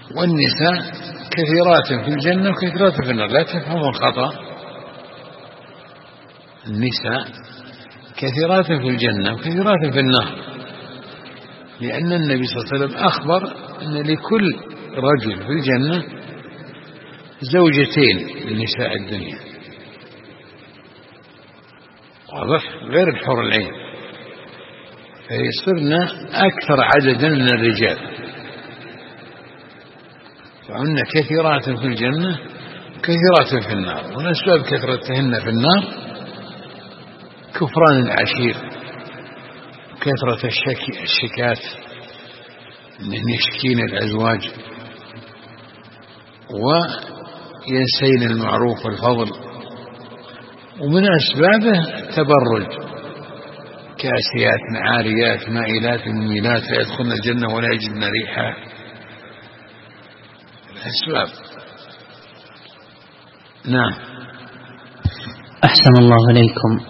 والنساء كثيرات في الجنة وكثيرات في النار، لا تفهموا الخطأ. النساء كثيرات في الجنة وكثيرات في النار، لأن النبي صلى الله عليه وسلم أخبر أن لكل رجل في الجنة زوجتين من نساء الدنيا، واضح، غير الحور العين، فيصرنا أكثر عددا من الرجال، فعن كثيرات في الجنة كثيرات في النار. ومن أسباب كثرتهن في النار كفران العشير، كثرة الشكات، أنهم يشكين الأزواج وينسين المعروف والفضل. ومن أسبابه التبرج، كاسيات عاريات مائلات مميلات فيدخلن الجنة ولا يجدن ريحها. الأسباب. نعم. أحسن الله إليكم.